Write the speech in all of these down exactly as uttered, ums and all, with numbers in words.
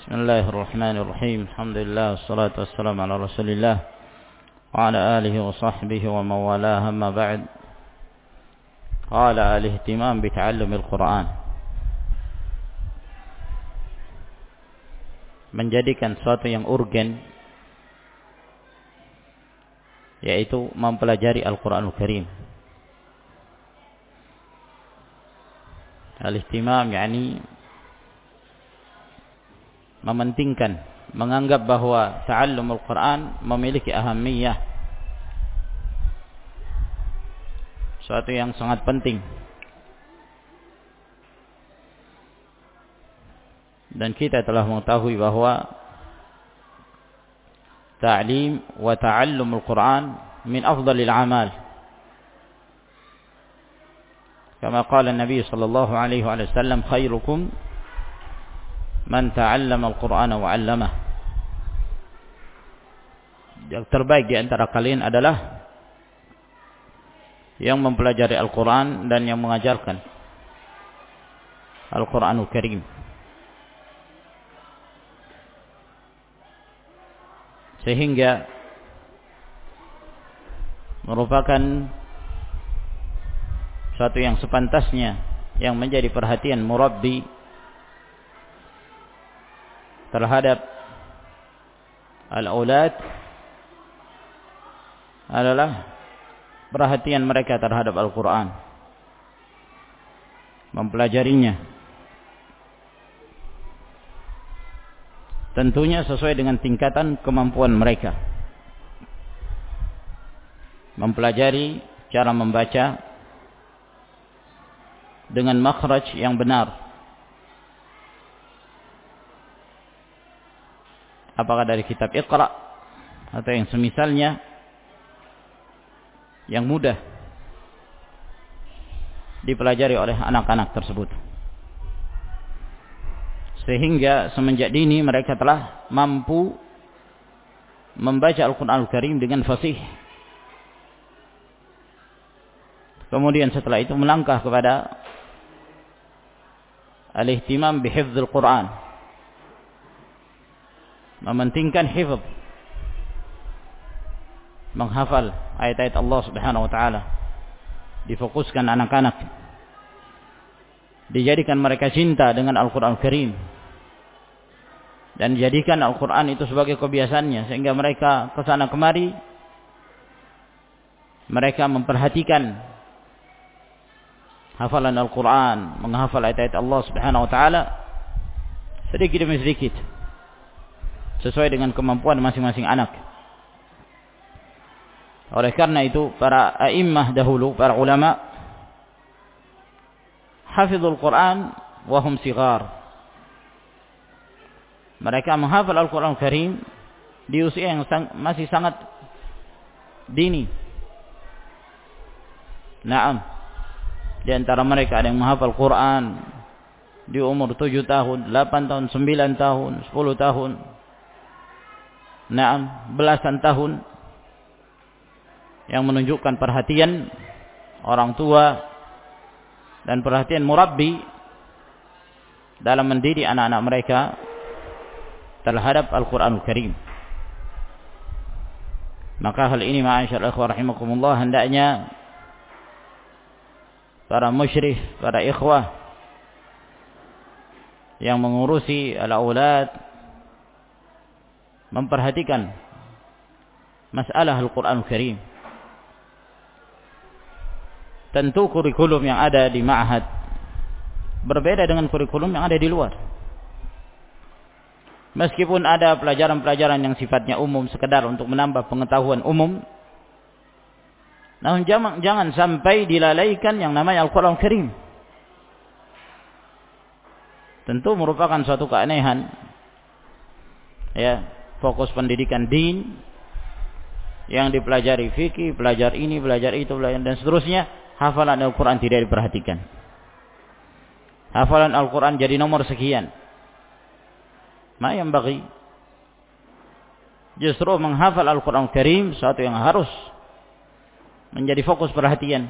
Bismillahirrahmanirrahim. Alhamdulillah, wassalatu wassalamu ala Rasulillah wa ala alihi wa sahbihi wa mawalah, amma ba'd. Qala al-ihtimam bi ta'allumil Qur'an. Menjadikan sesuatu yang urgen, yaitu mempelajari Al-Qur'anul Karim. Al-ihtimam yakni mementingkan, menganggap bahwa ta'allumul Quran memiliki ahamiyah, suatu yang sangat penting. Dan kita telah mengetahui bahwa ta'lim wa ta'allumul Quran min afdalil amal. Kama qala Nabi sallallahu alaihi wasallam, khairukum man ta'allama al-Qur'ana wa 'allamah. Yang terbaik di antara kalian adalah yang mempelajari Al-Qur'an dan yang mengajarkan Al-Qur'anul Karim. Sehingga merupakan suatu yang sepantasnya yang menjadi perhatian murabbi terhadap al-aulad adalah perhatian mereka terhadap Al-Quran, mempelajarinya, tentunya sesuai dengan tingkatan kemampuan mereka, mempelajari cara membaca dengan makhraj yang benar, apakah dari kitab Iqra atau yang semisalnya yang mudah dipelajari oleh anak-anak tersebut. Sehingga semenjak dini mereka telah mampu membaca Al-Quranul Karim dengan fasih. Kemudian setelah itu melangkah kepada al-ihtimam bihifdzil Quran, mementingkan hifz, menghafal ayat-ayat Allah Subhanahu wa taala, difokuskan anak-anak, dijadikan mereka cinta dengan Al-Qur'an Karim, dan dijadikan Al-Qur'an itu sebagai kebiasaannya, sehingga mereka kesana kemari mereka memperhatikan hafalan Al-Qur'an, menghafal ayat-ayat Allah Subhanahu wa taala sedikit demi sedikit sesuai dengan kemampuan masing-masing anak. Oleh karena itu para a'immah dahulu, para ulama, hafizul Quran wa hum sighar. Mereka menghafal Al-Quran Karim di usia yang sang, masih sangat dini. Naam, di antara mereka ada yang menghafal Quran di umur tujuh tahun, delapan tahun, sembilan tahun, sepuluh tahun. Naam, belasan tahun, yang menunjukkan perhatian orang tua dan perhatian murabbi dalam mendidik anak-anak mereka terhadap Al-Quranul Karim. Maka hal ini ma'asyar ikhwah rahimakumullah, hendaknya para musyrif, para ikhwah yang mengurusi al-aulad memperhatikan masalah Al-Quranul Karim. Tentu kurikulum yang ada di ma'had berbeda dengan kurikulum yang ada di luar. Meskipun ada pelajaran-pelajaran yang sifatnya umum, sekedar untuk menambah pengetahuan umum, namun jangan, jangan sampai dilalaikan yang namanya Al-Quranul Karim. Tentu merupakan suatu keanehan, ya, fokus pendidikan din yang dipelajari fikih, belajar ini, belajar itu, belajar dan seterusnya, hafalan Al-Quran tidak diperhatikan. Hafalan Al-Quran jadi nomor sekian. Ma yang bagi justru menghafal Al-Quran Karim suatu yang harus menjadi fokus perhatian.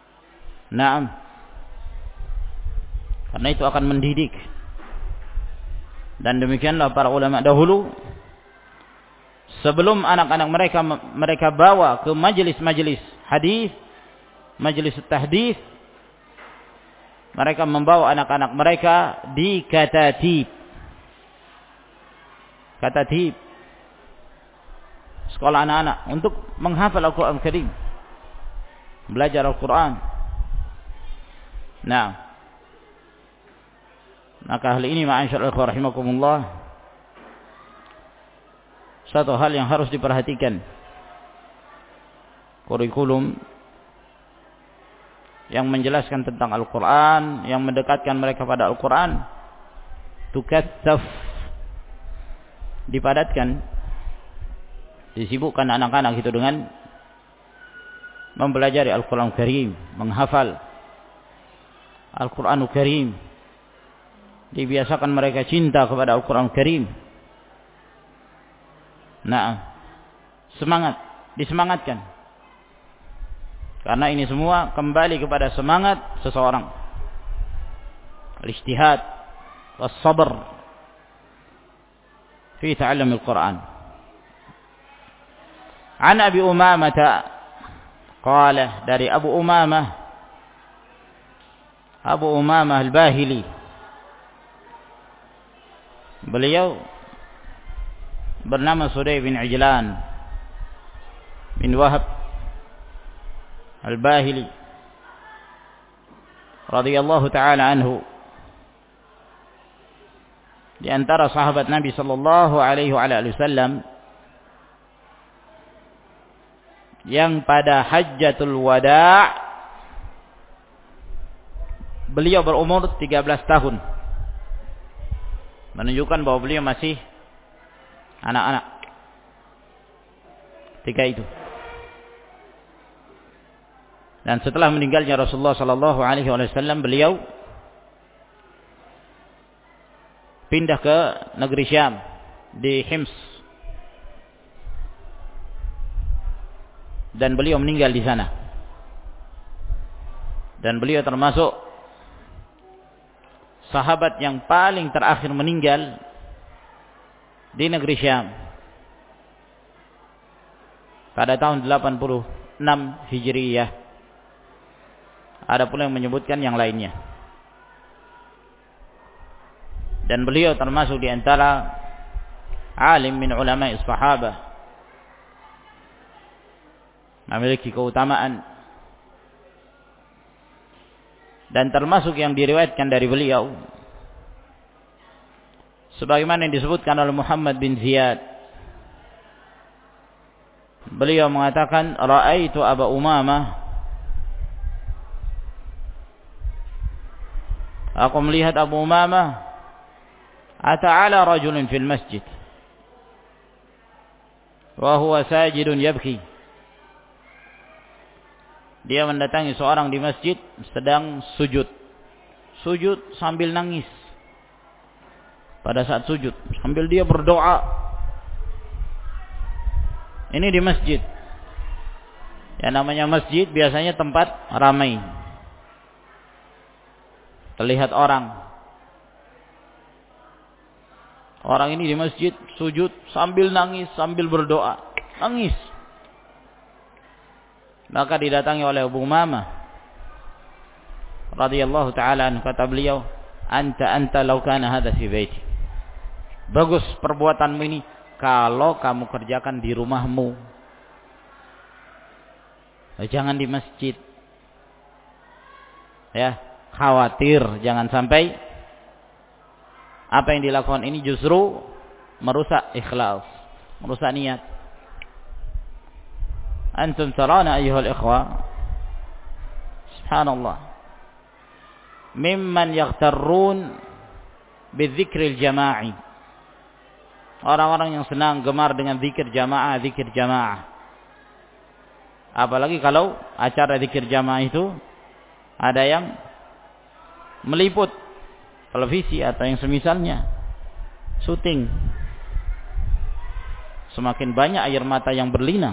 Naam, karena itu akan mendidik Dan demikianlah para ulama dahulu, sebelum anak-anak mereka mereka bawa ke majelis-majelis hadis, majelis tahdits, mereka membawa anak-anak mereka di katatib. Katatib, sekolah anak-anak untuk menghafal Al-Quran Karim, belajar Al-Quran. Nah, maka hal ini ma'asyiral ikhwah rahimakumullah, satu hal yang harus diperhatikan. Kurikulum yang menjelaskan tentang Al-Quran, yang mendekatkan mereka pada Al-Quran, tukatsaf, dipadatkan, disibukkan anak-anak itu dengan mempelajari Al-Quran Karim, menghafal Al-Quran Karim, dibiasakan mereka cinta kepada Al-Quran Karim. Nah, semangat, disemangatkan, karena ini semua kembali kepada semangat seseorang, al-ijtihad was-sabr fi ta'allum al-Quran. An Abi Umamah qala, dari Abu Umamah, Abu Umamah al-Bahili, beliau bernama Sudai bin Ijlan bin Wahab al-Bahili radhiyallahu ta'ala anhu, di antara sahabat Nabi sallallahu alaihi wasallam yang pada Hajjatul Wada' beliau berumur tiga belas tahun, menunjukkan bahwa beliau masih anak-anak ketika itu. Dan setelah meninggalnya Rasulullah sallallahu alaihi wasallam, beliau pindah ke negeri Syam di Hims, dan beliau meninggal di sana. Dan beliau termasuk sahabat yang paling terakhir meninggal di negeri Syam pada tahun delapan puluh enam Hijriyah. Ada pula yang menyebutkan yang lainnya. Dan beliau termasuk di antara alim min ulama sahabah, memiliki keutamaan. Dan termasuk yang diriwayatkan dari beliau, sebagaimana yang disebutkan oleh Muhammad bin Ziyad, beliau mengatakan, ra'aitu Aba Umamah, aku melihat Abu Umamah, ata'ala rajulun fil masjid wa huwa sajidun yabki, dia mendatangi seorang di masjid sedang sujud, sujud sambil nangis. Pada saat sujud sambil dia berdoa. Ini di masjid. Yang namanya masjid biasanya tempat ramai, terlihat orang. Orang ini di masjid sujud sambil nangis, sambil berdoa, nangis. Maka didatangi oleh Abu Umamah radhiyallahu ta'ala anhu, kata beliau, anta anta law kana hadha fi baiti, bagus perbuatanmu ini kalau kamu kerjakan di rumahmu, jangan di masjid. Ya, khawatir jangan sampai apa yang dilakukan ini justru merusak ikhlas, merusak niat. Antum tarana ayyuhal ikhwa, subhanallah, mimman yaghtarrun bidzikril jama'i, orang-orang yang senang gemar dengan zikir jamaah, zikir jamaah. Apalagi kalau acara zikir jamaah itu ada yang meliput televisi atau yang semisalnya, syuting. Semakin banyak air mata yang berlinang,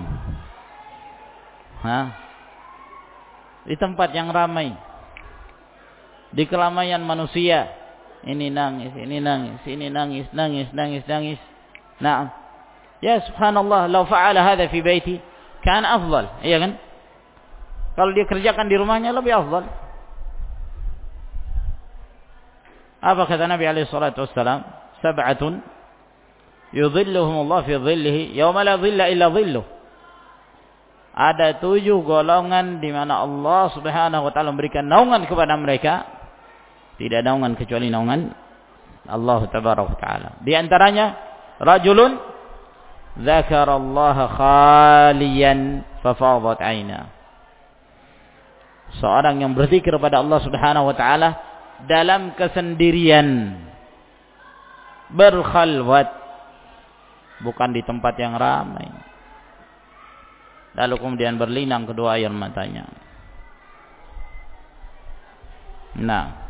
Hah? di tempat yang ramai, di keramaian manusia, Ini nangis, ini nangis, ini nangis, nangis, nangis, nangis. Naam. Ya subhanallah, law fa'ala hadha fi baiti kan afdal. Iya kan? Kalau dia kerjakan di rumahnya lebih afdal. Apa kata Nabi alaihi salatu wassalam? Sab'atun yudhilluhumullah fi dhillihi yauma la dhilla illa dhilluh. Ada tujuh golongan di mana Allah Subhanahu wa taala memberikan naungan kepada mereka. Tidak ada naungan kecuali naungan Allah tabaraka wa taala. Di antaranya rajulun dzakarallaha khaliyan fafadat 'aina. Seorang yang berzikir kepada Allah Subhanahu wa taala dalam kesendirian, berkhalwat, bukan di tempat yang ramai. Lalu kemudian berlinang kedua air matanya. Nah,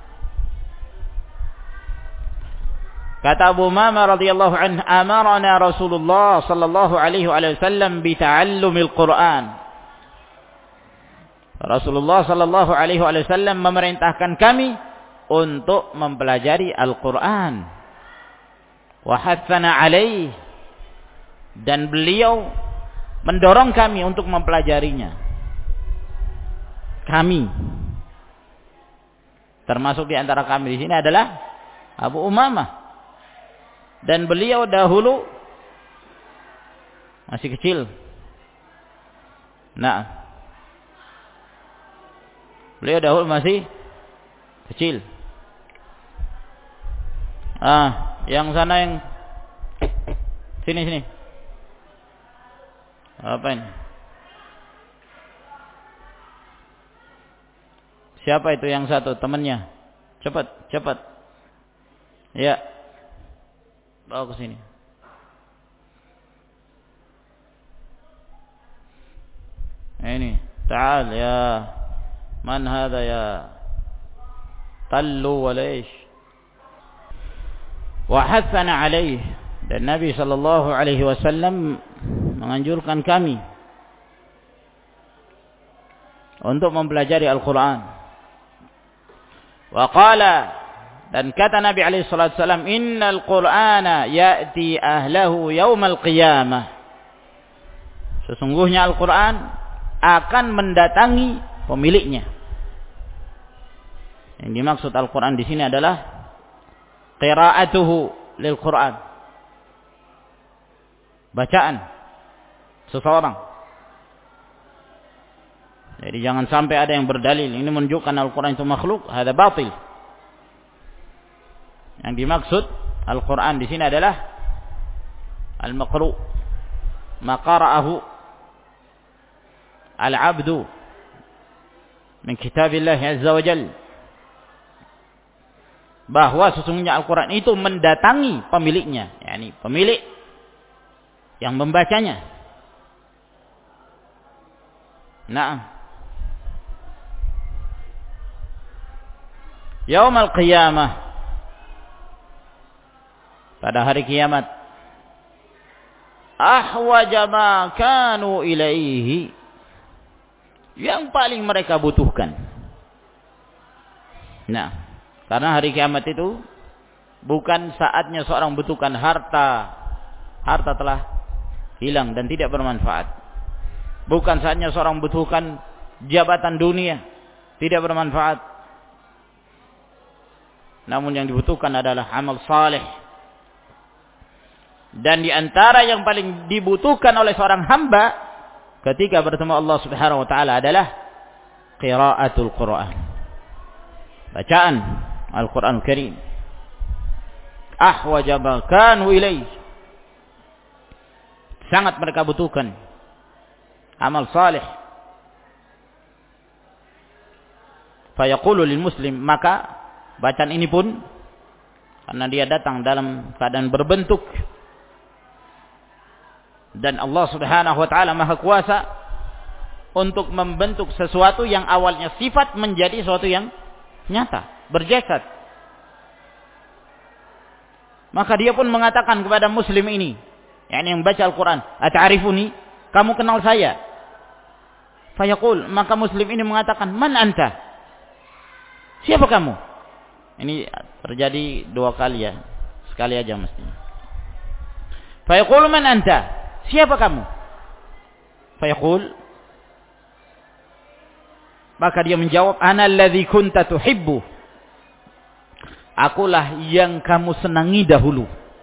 kata Abu Umamah radhiyallahu anhu, amarna Rasulullah sallallahu alaihi wasallam bi ta'allumil Qur'an. Rasulullah sallallahu alaihi wasallam memerintahkan kami untuk mempelajari Al-Qur'an. Wa hatsana alaihi, dan beliau mendorong kami untuk mempelajarinya. Kami, termasuk di antara kami di sini adalah Abu Umamah. Dan beliau dahulu masih kecil. Nah, beliau dahulu masih kecil. Ah, yang sana yang sini sini. Apa ini? Siapa itu yang satu temannya? Cepat, cepat. Ya. Bawa ke sini. Ini, ta'al ya. Man hadha ya? Tallu wa laysh. Wa hatsana alaih. Dan Nabi sallallahu alaihi wasallam menganjurkan kami untuk mempelajari Al-Qur'an. Wa qala, dan kata Nabi alaihi salatu wasallam, innal Qur'ana ya'ti ahlahu yaumal qiyamah. Sesungguhnya Al-Qur'an akan mendatangi pemiliknya. Yang dimaksud Al-Qur'an di sini adalah qira'atuhu lil Qur'an. Bacaan seseorang. Jadi jangan sampai ada yang berdalil ini menunjukkan Al-Qur'an itu makhluk, hada batil. Yang dimaksud Al-Qur'an di sini adalah al-maqru, ma qara'ahu al-'abdu min kitabillah azza wa jalla. Bahwa sesungguhnya Al-Qur'an itu mendatangi pemiliknya, yakni pemilik yang membacanya. Naam. Yaumal qiyamah, pada hari kiamat, ahwaja ma kanu ilaihi, yang paling mereka butuhkan. Nah, karena hari kiamat itu bukan saatnya seorang membutuhkan harta. Harta telah hilang dan tidak bermanfaat. Bukan saatnya seorang membutuhkan jabatan dunia, tidak bermanfaat. Namun yang dibutuhkan adalah amal saleh. Dan di antara yang paling dibutuhkan oleh seorang hamba ketika bertemu Allah Subhanahu wa taala adalah qiraatul Qur'an. Bacaan Al-Qur'an Karim. Ahwaja ma kanu ilaihi, sangat mereka butuhkan amal saleh. Fayaqulu lil muslim, maka bacaan ini pun karena dia datang dalam keadaan berbentuk dan Allah Subhanahu wa taala Maha Kuasa untuk membentuk sesuatu yang awalnya sifat menjadi sesuatu yang nyata, berjasad. Maka dia pun mengatakan kepada muslim ini, yakni yang baca Al-Qur'an, "Ata'rifuni?" Kamu kenal saya? Fayaqul, maka muslim ini mengatakan, "Man anta?" Siapa kamu? Ini Terjadi dua kali ya. Sekali aja mestinya. Fa yaqulu man anta? Siapa kamu? Fa yaqul, maka dia menjawab, ana alladhi kunta tuhibbu. Akulah yang kamu senangi dahulu.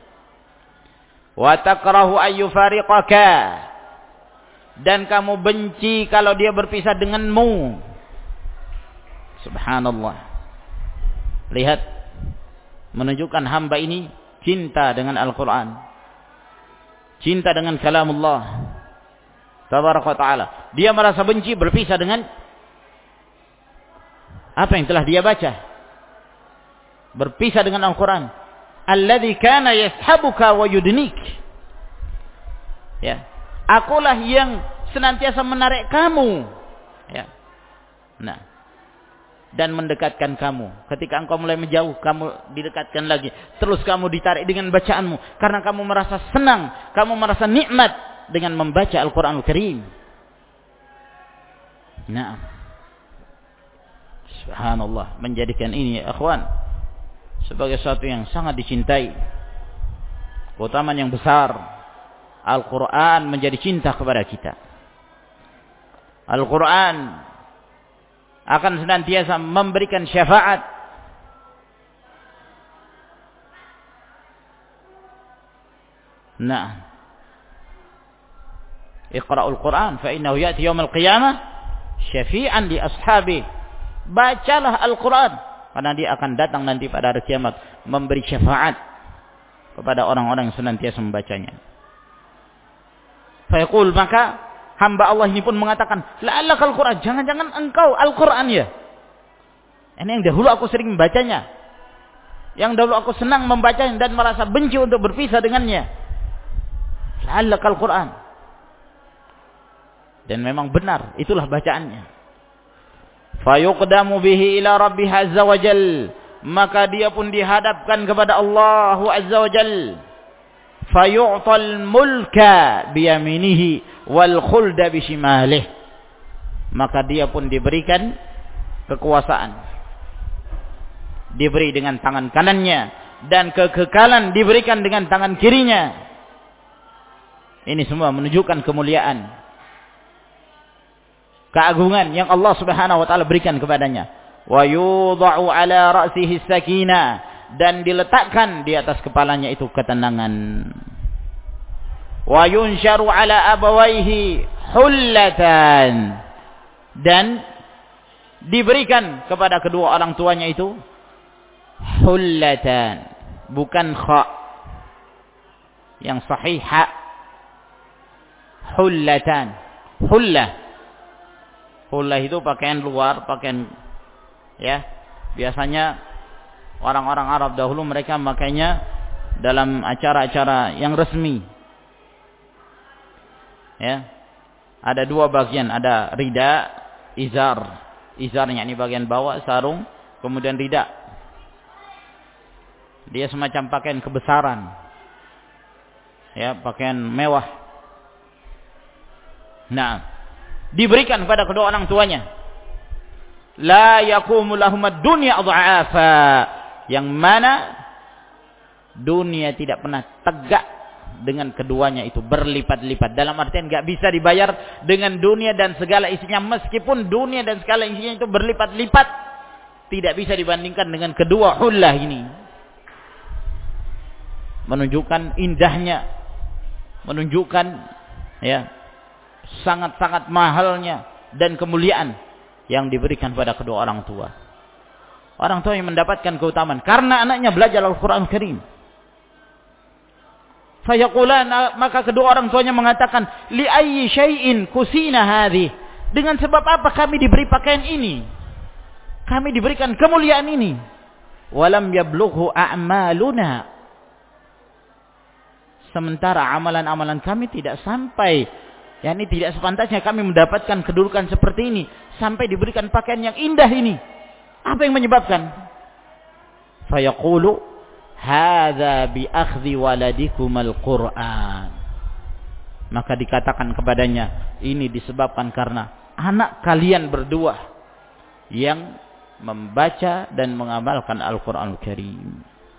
Wa takrahu ay yufariqaka. Dan kamu benci kalau dia berpisah denganmu. Subhanallah. Lihat, menunjukkan hamba ini cinta dengan Al-Quran, cinta dengan kalamullah tabaraka wa ta'ala. Dia merasa benci berpisah dengan apa yang telah dia baca, berpisah dengan Al-Quran. Alladzi kana yashabuka wa yudnik. Ya, akulah yang senantiasa menarik kamu, ya, nah, dan mendekatkan kamu. Ketika engkau mulai menjauh, kamu didekatkan lagi. Terus kamu ditarik dengan bacaanmu, karena kamu merasa senang, kamu merasa nikmat dengan membaca Al-Quranul Karim. Nah, subhanallah, menjadikan ini ya akhwan sebagai sesuatu yang sangat dicintai, keutamaan yang besar. Al-Quran menjadi cinta kepada kita. Al-Quran akan senantiasa memberikan syafaat. Nah, Iqra'ul Quran fa innahu ya'ti yaumil qiyamah syafi'an li ashabi. Bacalah Al-Quran, karena dia akan datang nanti pada hari kiamat memberi syafaat kepada orang-orang yang senantiasa membacanya. Fayaqul, maka hamba Allah ini pun mengatakan, la'allaka Al-Quran, jangan-jangan engkau Al-Quran ya. Ini yang dahulu aku sering membacanya, yang dahulu aku senang membacanya dan merasa benci untuk berpisah dengannya. La'allaka Al-Quran. Dan memang benar, itulah bacaannya. Fayuqdamu bihi ila rabbih azza wa jal, maka dia pun dihadapkan kepada Allah azza wa jal. Fayu'tal mulka biyaminihi wal khulda bishimalih, maka dia pun diberikan kekuasaan, diberi dengan tangan kanannya, dan kekekalan diberikan dengan tangan kirinya. Ini semua menunjukkan kemuliaan, keagungan yang Allah Subhanahu wa taala berikan kepadanya. Wa yudha'u ala ra'sihi sakinah, dan diletakkan di atas kepalanya itu ketenangan. Wa yunsharu ala abawaihi hullatan, dan diberikan kepada kedua orang tuanya itu hullatan, bukan kha yang sahih, ha, hullatan. Hullah, hullah itu pakaian luar, pakaian, ya, biasanya orang-orang Arab dahulu mereka memakainya dalam acara-acara yang resmi. Ya. Ada dua bagian, ada rida, izar. Izarnya ini bagian bawah, sarung, kemudian rida. Dia semacam pakaian kebesaran. Ya, pakaian mewah. Nah, diberikan kepada kedua orang tuanya. La yaqumu lahum ad-dunya adha'afa, yang mana dunia tidak pernah tegak dengan keduanya itu berlipat-lipat. Dalam artian enggak bisa dibayar dengan dunia dan segala isinya, meskipun dunia dan segala isinya itu berlipat-lipat, tidak bisa dibandingkan dengan kedua hullah ini. Menunjukkan indahnya, menunjukkan ya sangat-sangat mahalnya dan kemuliaan yang diberikan pada kedua orang tua. Orang tua yang mendapatkan keutamaan karena anaknya belajar Al-Quran Karim. Fayaqulan, maka kedua orang tuanya mengatakan, li ayyi syai'in kusina hadhi, dengan sebab apa kami diberi pakaian ini, kami diberikan kemuliaan ini. Walam yablughu a'maluna, sementara amalan-amalan kami tidak sampai, yakni tidak sepantasnya kami mendapatkan kedudukan seperti ini sampai diberikan pakaian yang indah ini. Apa yang menyebabkan? Fayaqulu hadza bi akhdhi waladikum al-Qur'an, maka dikatakan kepadanya, ini disebabkan karena anak kalian berdua yang membaca dan mengamalkan Al-Qur'anul Karim.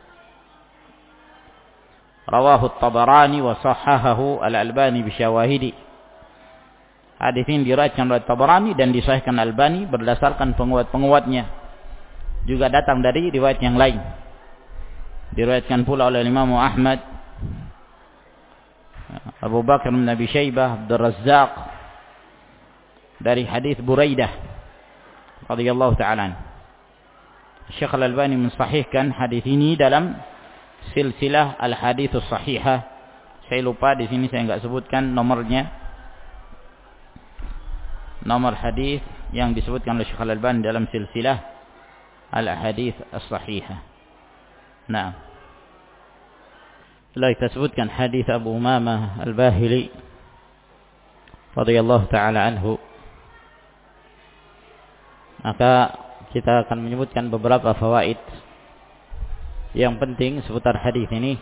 Rawahu At-Tabarani wa sahhahahu Al-Albani bi syawahidi. Hadis ini diriwayatkan oleh Tabarani dan disahihkan Al-Albani berdasarkan penguat-penguatnya. Juga datang dari riwayat yang lain. Diriwayatkan pula oleh Imam Ahmad, Abu Bakar bin Abi Syaibah, Abdul Razzaq dari hadis Buraidah radhiyallahu ta'ala. Syekh Al-Albani mensahihkan hadis ini dalam silsilah al-hadits sahihah. Saya lupa di sini saya enggak sebutkan nomornya. Nomor hadis yang disebutkan oleh Syekh Al-Albani dalam silsilah al-hadits as-sahihah. Nah, lalu kita sebutkan hadis Abu Umamah Al-Bahili radhiyallahu ta'ala anhu. Maka kita akan menyebutkan beberapa fawaid yang penting seputar hadis ini.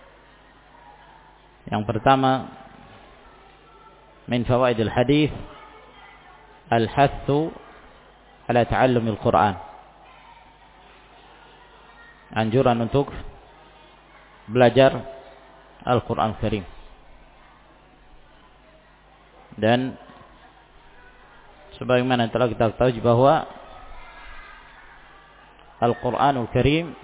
Yang pertama, min fawaidil hadis al-hathu ala ta'allumil Qur'an. Anjuran untuk belajar Al-Qur'an Karim. Dan sebagaimana telah kita ketahui bahwa Al-Qur'anul Karim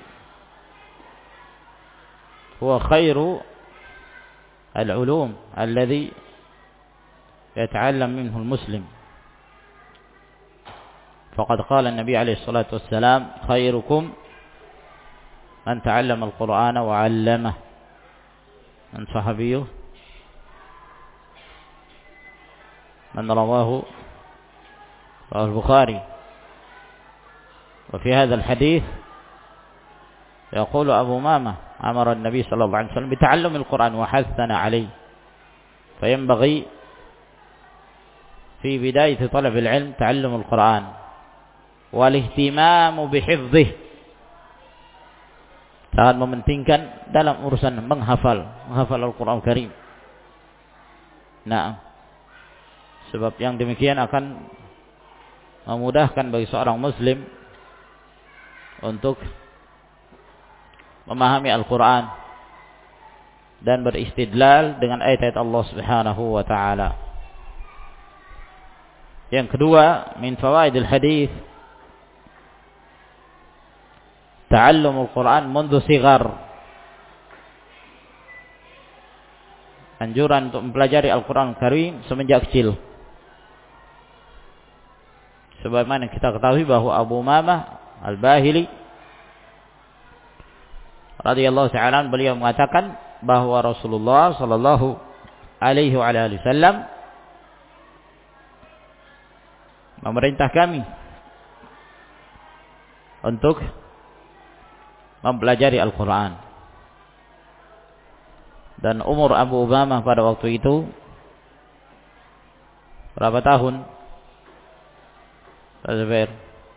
huwa khairu al-ulum alladhi yata'allam minhu al-muslim. Faqad qala an-nabi alaihi salatu wassalam, khairukum man ta'allama al-Qur'ana wa 'allamahu. Man sahabiyyu man rawahu rawahu al-Bukhari. وفي هذا الحديث يقول أبو أمامة أمر النبي صلى الله عليه وسلم بتعلم القرآن وحثنا عليه، فينبغي في بداية طلب العلم تعلم القرآن والاهتمام بحفظه. Sangat mementingkan dalam urusan menghafal, menghafal Al-Qur'an Karim. Nah, sebab yang demikian akan memudahkan bagi seorang muslim untuk memahami Al-Qur'an dan beristidlal dengan ayat-ayat Allah Subhanahu wa taala. Yang kedua, min fawaidil hadis ta'allumul Qur'an mundu sighar. Anjuran untuk mempelajari Al-Qur'an Karim semenjak kecil. Sebagaimana kita ketahui bahwa Abu Umamah Al-Bahili radhiyallahu ta'ala beliau mengatakan bahwa Rasulullah sallallahu alaihi wa alihi wasallam memerintah kami untuk mempelajari Al-Qur'an. Dan umur Abu Umamah pada waktu itu berapa tahun? Pak Zubair,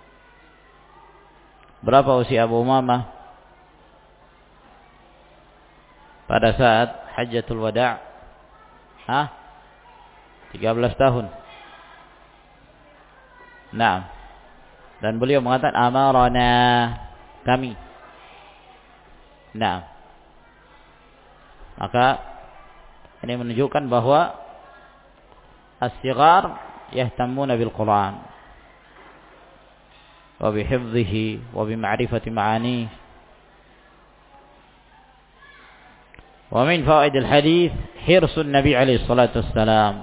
berapa usia Abu Umamah pada saat Hajjatul Wada'? Hah? tiga belas tahun. Nah, dan beliau mengatakan amarana, kami. Nah, maka ini menunjukkan bahwa as-sighar yahtammuna bil Qur'an wa bihifdhihi wa bima'rifati ma'anihi. Wa min fawaidil hadis hirsun Nabi alaihi salatu wassalam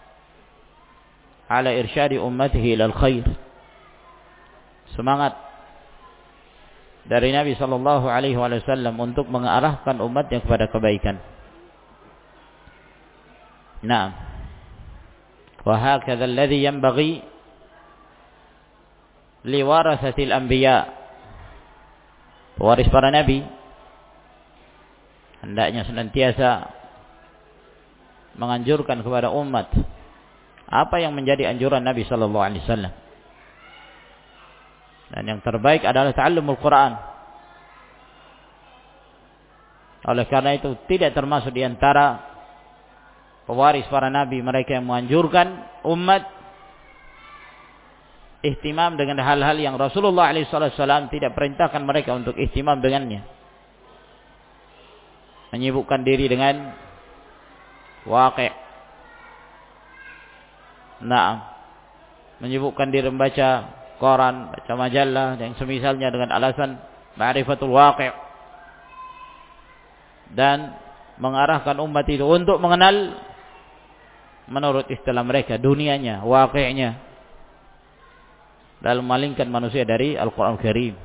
ala irsyadi ummatihi ila al-khair. Semangat dari Nabi sallallahu alaihi wasallam untuk mengarahkan umatnya kepada kebaikan. Naam. Wa hakadha alladhi yanbaghi liwarasatil anbiya. Pewaris para nabi hendaknya senantiasa menganjurkan kepada umat apa yang menjadi anjuran Nabi sallallahu alaihi wasallam. Dan yang terbaik adalah ta'allumul Qur'an. Oleh karena itu tidak termasuk di antara pewaris para nabi mereka yang menganjurkan umat ihtimam dengan hal-hal yang Rasulullah shallallahu alaihi wasallam tidak perintahkan mereka untuk ihtimam dengannya. Menyibukkan diri dengan waqi'. Nah, menyibukkan diri membaca koran, baca majalah yang semisalnya dengan alasan ma'rifatul waqi', dan mengarahkan umat itu untuk mengenal menurut istilah mereka dunianya, waqi'nya, dalam memalingkan manusia dari Al-Quran Karim.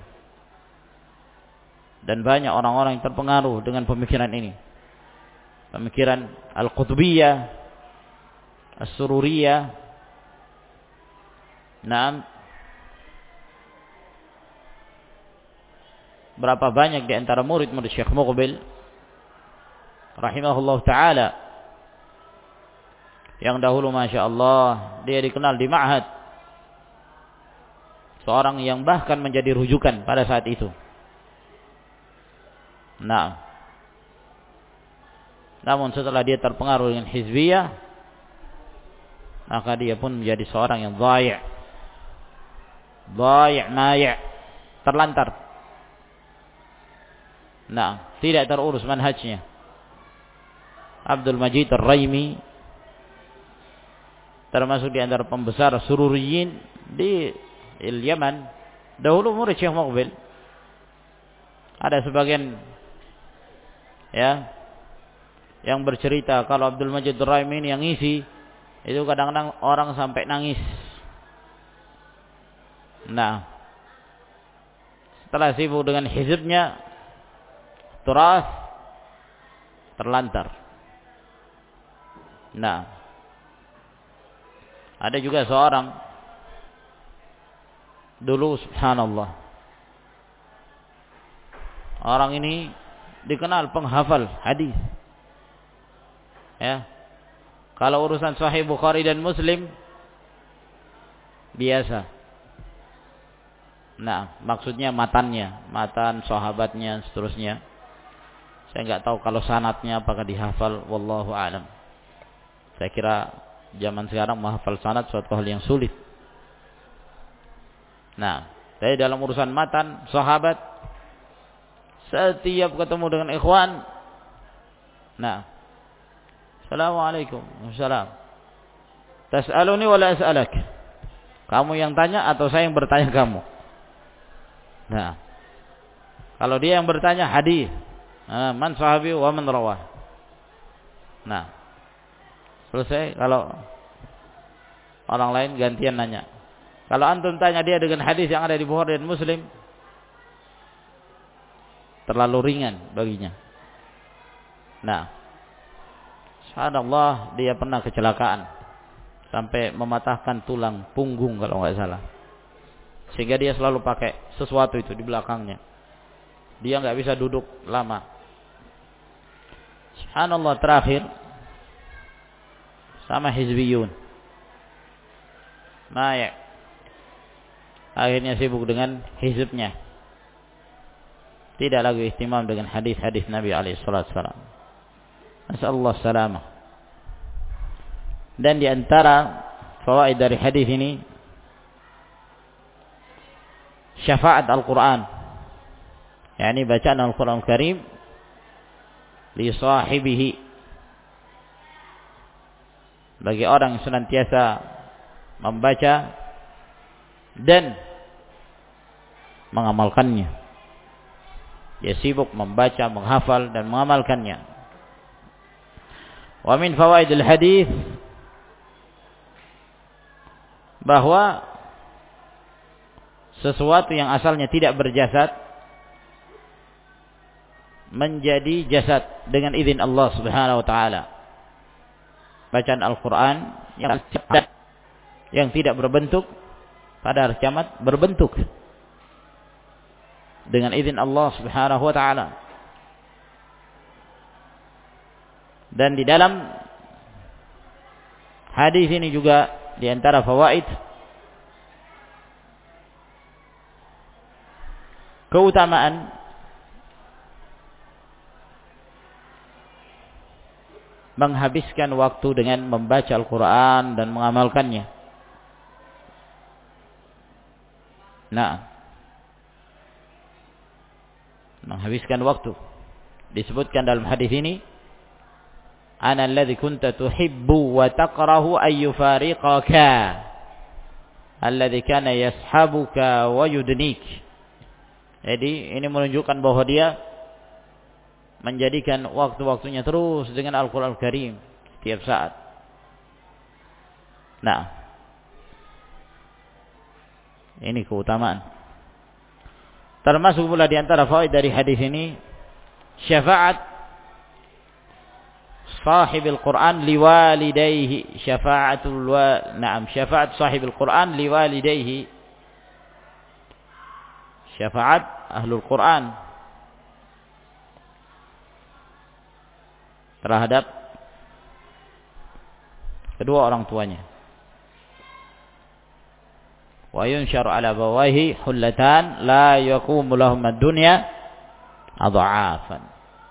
Dan banyak orang-orang yang terpengaruh dengan pemikiran ini, pemikiran Al-Qutbiyah, As-Sururiyah. Nah, berapa banyak di antara murid-murid Syekh Muqbil rahimahullah ta'ala yang dahulu Masya Allah dia dikenal di ma'had, seorang yang bahkan menjadi rujukan pada saat itu. Nah, namun setelah dia terpengaruh dengan hizbiyah, maka dia pun menjadi seorang yang dhayi' dhayi' mayi', terlantar. Nah, tidak terurus manhajnya. Abdul Majid Ar-Raimi termasuk di antara pembesar Sururiyin di Yaman, dahulu murid Syekh Muqbil. Ada sebagian ya yang bercerita kalau Abdul Majid Ar-Raimi ini yang ngisi itu kadang-kadang orang sampai nangis. Nah, setelah sibuk dengan hizibnya, turas, terlantar. Nah, ada juga seorang dulu subhanallah, orang ini dikenal penghafal hadis. Ya. Kalau urusan Sahih Bukhari dan Muslim biasa. Nah, maksudnya matannya, matan sahabatnya, seterusnya. Saya enggak tahu kalau sanadnya apakah dihafal, wallahu a'lam. Saya kira zaman sekarang menghafal sanad suatu hal yang sulit. Nah, dari dalam urusan matan sahabat, setiap ketemu dengan ikhwan, nah, assalamualaikum, assalam. Tas'aluni wala as'alak. Kamu yang tanya atau saya yang bertanya kamu? Nah, kalau dia yang bertanya hadis, nah, man sahabi wa man rawah. Nah, selesai. Kalau orang lain gantian nanya. Kalau antum tanya dia dengan hadis yang ada di Bukhari dan Muslim, terlalu ringan baginya. Nah, subhanallah, dia pernah kecelakaan sampai mematahkan tulang punggung kalau nggak salah. Sehingga dia selalu pakai sesuatu itu di belakangnya. Dia nggak bisa duduk lama. Subhanallah, terakhir sama hizbiyun. Nah, ya. Akhirnya sibuk dengan hizibnya. Tidak lagi ihtimam dengan hadis-hadis Nabi alaihi salatu wasallam. Nasallallahu salamah. Dan di antara fawaid dari hadis ini, syafaat Al-Quran, yakni bacaan Al-Quran Karim li sahibihi, bagi orang yang senantiasa membaca dan mengamalkannya. Dia sibuk membaca, menghafal dan mengamalkannya. Wa min fawaidil hadis, bahwa sesuatu yang asalnya tidak berjasad menjadi jasad dengan izin Allah Subhanahu wa taala. Bacaan Al-Qur'an yang yang tidak berbentuk pada hari kiamat berbentuk dengan izin Allah Subhanahu wa taala. Dan di dalam hadis ini juga di antara fawaid keutamaan menghabiskan waktu dengan membaca Al-Quran dan mengamalkannya. Nah, menghabiskan waktu. Disebutkan dalam hadis ini, ana alladhi kunta tuhibbu wa takrahu ay yufariqaka alladhi kana yashabuka wa yudnik. Jadi ini menunjukkan bahwa dia menjadikan waktu-waktunya terus dengan Al-Qur'an Al-Karim setiap saat. Nah, ini keutamaan. Termasuk pula di antara faedah dari hadis ini syafaat sahibil Quran liwalidayhi, syafaatul wa na'am syafaat sahibil Quran liwalidayhi, syafaat ahlul Quran terhadap kedua orang tuanya. Wa yunsharu ala bawaihi hullatan la yaqumu lahum ad-dunya adha'afan.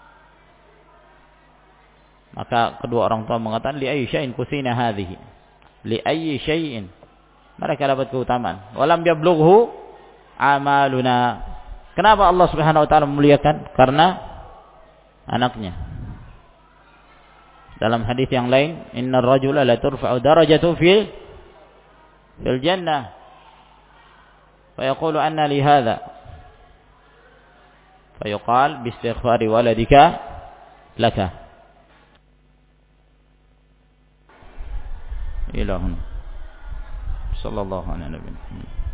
Maka kedua orang tua mengatakan li ayyi syai'in kusina hadhihi, li ayyi syai'in, mereka dapat keutamaan. Walam yablughu amaluna. Kenapa Allah Subhanahu wa taala memuliakan? Karena anaknya. Dalam hadis yang lain, innar rajula la turfa'u darajatuhu fil fil jannah fa yaqulu anna li hadha fa yuqal bi istighfari waladika laka. Ilahun sallallahu alaihi wasallam.